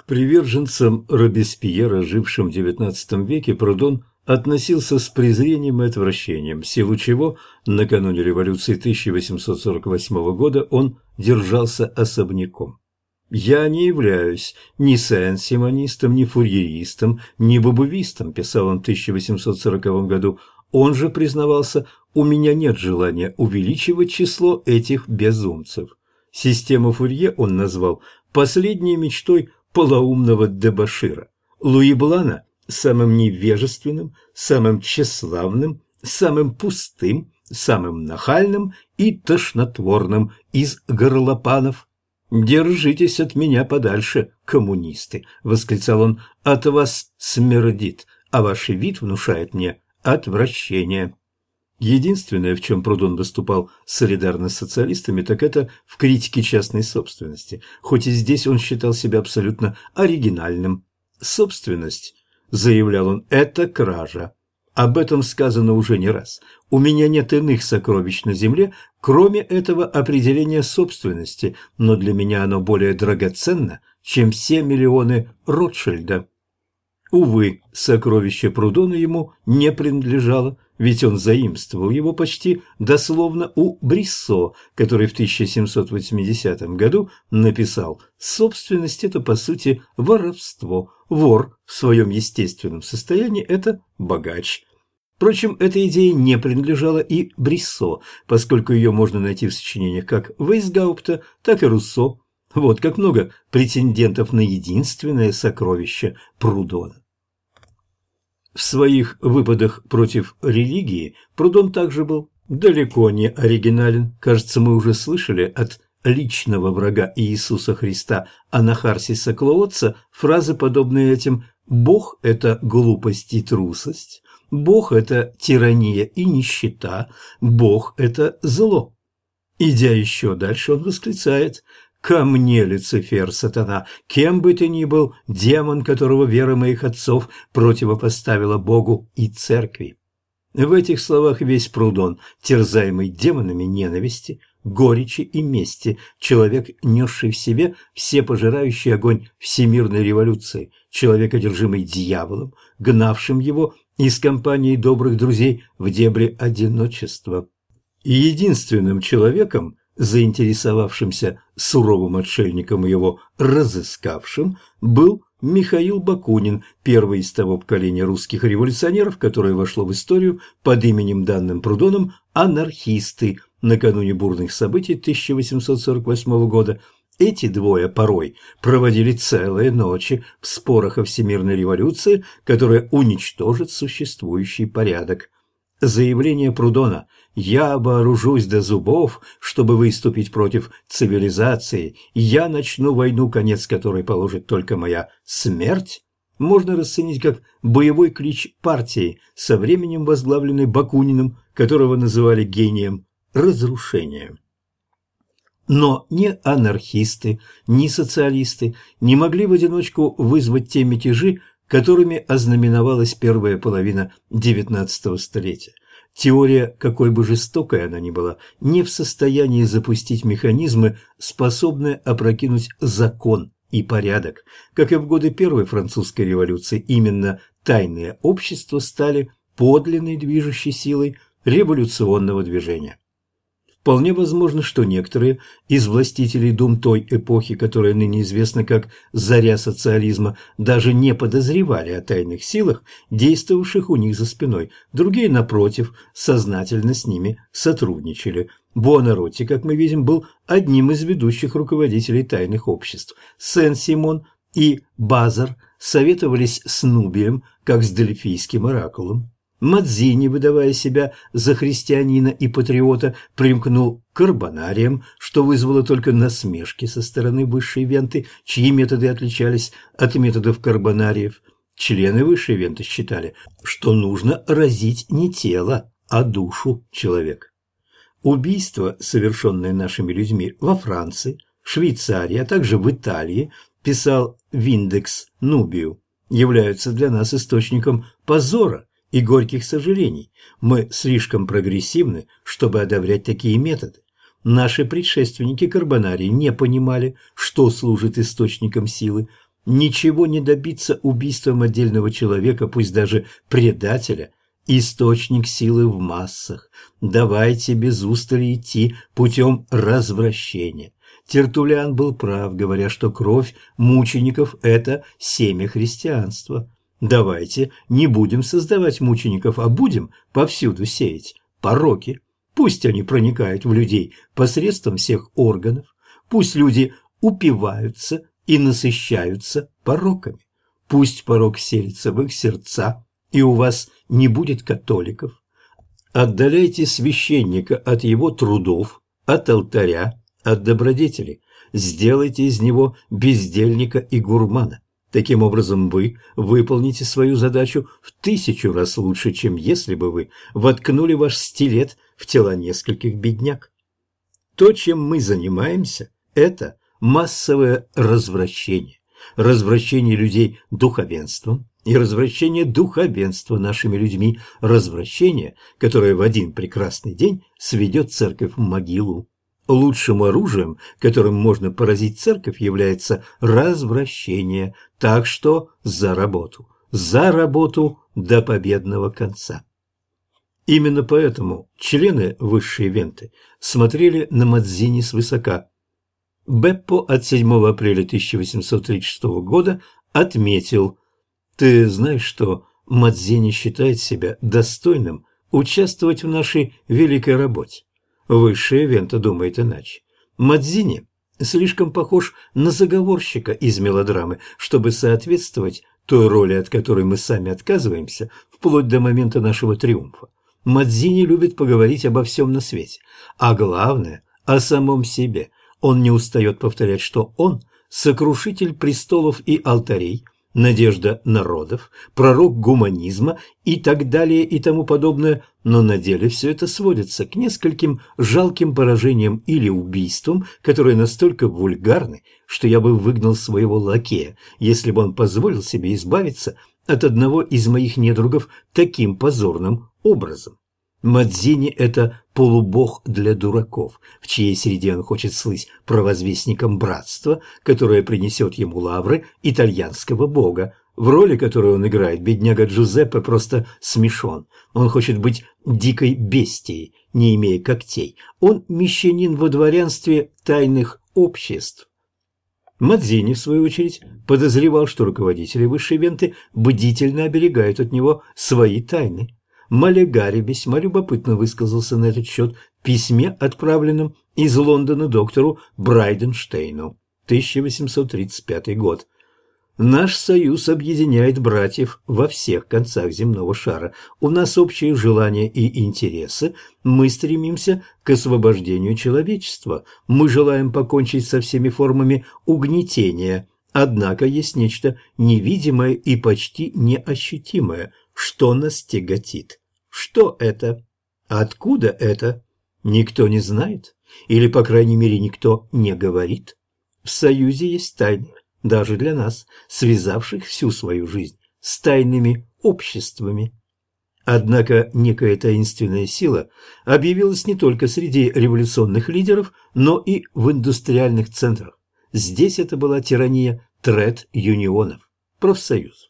приверженцам Робеспьера, жившим в XIX веке, Прудон относился с презрением и отвращением, в силу чего накануне революции 1848 года он держался особняком. «Я не являюсь ни сен-симонистом, ни фурьеристом, ни бобувистом», писал он в 1840 году. Он же признавался: «У меня нет желания увеличивать число этих безумцев». Систему Фурье он назвал последней мечтой полоумного дебошира. Луи Блана – самым невежественным, самым тщеславным, самым пустым, самым нахальным и тошнотворным из горлопанов. «Держитесь от меня подальше, коммунисты!» – восклицал он. «От вас смердит, а ваш вид внушает мне отвращение». Единственное, в чем Прудон выступал солидарно с социалистами, так это в критике частной собственности, хоть и здесь он считал себя абсолютно оригинальным. «Собственность», – заявлял он, – «это кража. Об этом сказано уже не раз. У меня нет иных сокровищ на земле, кроме этого определения собственности, но для меня оно более драгоценно, чем все миллионы Ротшильда». Увы, сокровище Прудона ему не принадлежало, ведь он заимствовал его почти дословно у Бриссо, который в 1780 году написал: «Собственность – это, по сути, воровство. Вор в своем естественном состоянии – это богач». Впрочем, эта идея не принадлежала и Бриссо, поскольку ее можно найти в сочинениях как Вейсгаупта, так и Руссо. Вот как много претендентов на единственное сокровище Прудона. В своих выпадах против религии Прудон также был далеко не оригинален. Кажется, мы уже слышали от личного врага Иисуса Христа Анахарсиса Клоотца фразы, подобные этим: «Бог – это глупость и трусость», «Бог – это тирания и нищета», «Бог – это зло». Идя еще дальше, он восклицает: «Ко мне, Люцифер, сатана, кем бы ты ни был, демон, которого вера моих отцов противопоставила Богу и церкви». В этих словах весь Прудон, терзаемый демонами ненависти, горечи и мести, человек, несший в себе всепожирающий огонь всемирной революции, человек, одержимый дьяволом, гнавшим его из компании добрых друзей в дебри одиночества. И единственным человеком, заинтересовавшимся суровым отшельником и его разыскавшим, был Михаил Бакунин, первый из того поколения русских революционеров, которое вошло в историю под именем, данным Прудоном, анархисты. Накануне бурных событий 1848 года эти двое порой проводили целые ночи в спорах о всемирной революции, которая уничтожит существующий порядок. Заявление Прудона «Я вооружусь до зубов, чтобы выступить против цивилизации, я начну войну, конец которой положит только моя смерть», можно расценить как боевой клич партии, со временем возглавленной Бакуниным, которого называли гением разрушения. Но ни анархисты, ни социалисты не могли в одиночку вызвать те мятежи, которыми ознаменовалась первая половина XIX столетия. Теория, какой бы жестокой она ни была, не в состоянии запустить механизмы, способные опрокинуть закон и порядок. Как и в годы Первой французской революции, именно тайные общества стали подлинной движущей силой революционного движения. Вполне возможно, что некоторые из властителей дум той эпохи, которая ныне известна как «заря социализма», даже не подозревали о тайных силах, действовавших у них за спиной. Другие, напротив, сознательно с ними сотрудничали. Буонаротти, как мы видим, был одним из ведущих руководителей тайных обществ. Сен-Симон и Базар советовались с Нубием, как с дельфийским оракулом. Мадзини, выдавая себя за христианина и патриота, примкнул к карбонариям, что вызвало только насмешки со стороны высшей венты, чьи методы отличались от методов карбонариев. Члены высшей венты считали, что нужно разить не тело, а душу человека. Убийства, совершенные нашими людьми во Франции, Швейцарии, а также в Италии, писал Виндекс Нубию, являются для нас источником позора и горьких сожалений. Мы слишком прогрессивны, чтобы одобрять такие методы. Наши предшественники карбонарии не понимали, что служит источником силы. ничего не добиться убийством отдельного человека, пусть даже предателя. Источник силы в массах. Давайте без устали идти путем развращения. Тертуллиан был прав, говоря, что кровь мучеников – это семя христианства. Давайте не будем создавать мучеников, а будем повсюду сеять пороки. Пусть они проникают в людей посредством всех органов. Пусть люди упиваются и насыщаются пороками. Пусть порок селится в их сердца, и у вас не будет католиков. Отдаляйте священника от его трудов, от алтаря, от добродетели. Сделайте из него бездельника и гурмана. Таким образом, вы выполните свою задачу в 1000 раз лучше, чем если бы вы воткнули ваш стилет в тела нескольких бедняк. То, чем мы занимаемся, это массовое развращение. Развращение людей духовенством и развращение духовенства нашими людьми. Развращение, которое в один прекрасный день сведет церковь в могилу. Лучшим оружием, которым можно поразить церковь, является развращение. Так что за работу до победного конца. Именно поэтому члены высшей Венты смотрели на Мадзини свысока. Беппо от 7 апреля 1836 года отметил: «Ты знаешь, что Мадзини считает себя достойным участвовать в нашей великой работе? Высшая Вента думает иначе. Мадзини слишком похож на заговорщика из мелодрамы, чтобы соответствовать той роли, от которой мы сами отказываемся, вплоть до момента нашего триумфа. Мадзини любит поговорить обо всем на свете, а главное – о самом себе. Он не устает повторять, что он – сокрушитель престолов и алтарей, надежда народов, пророк гуманизма и так далее и тому подобное, но на деле все это сводится к нескольким жалким поражениям или убийствам, которые настолько вульгарны, что я бы выгнал своего лакея, если бы он позволил себе избавиться от одного из моих недругов таким позорным образом. Мадзини – это полубог для дураков, в чьей среде он хочет слыть провозвестником братства, которое принесет ему лавры итальянского бога. В роли, которую он играет, бедняга Джузеппе просто смешон. Он хочет быть дикой бестией, не имея когтей. Он мещанин во дворянстве тайных обществ. Мадзини, в свою очередь, подозревал, что руководители высшей Венты бдительно оберегают от него свои тайны. Малегари весьма любопытно высказался на этот счет в письме, отправленном из Лондона доктору Брайденштейну, 1835 год. «Наш союз объединяет братьев во всех концах земного шара. У нас общие желания и интересы. Мы стремимся к освобождению человечества. Мы желаем покончить со всеми формами угнетения. Однако есть нечто невидимое и почти неощутимое, что нас тяготит. Что это? Откуда это? Никто не знает, или, по крайней мере, никто не говорит. В Союзе есть тайны, даже для нас, связавших всю свою жизнь с тайными обществами. Однако некая таинственная сила объявилась не только среди революционных лидеров, но и в индустриальных центрах. Здесь это была тирания тред-юнионов, профсоюзов.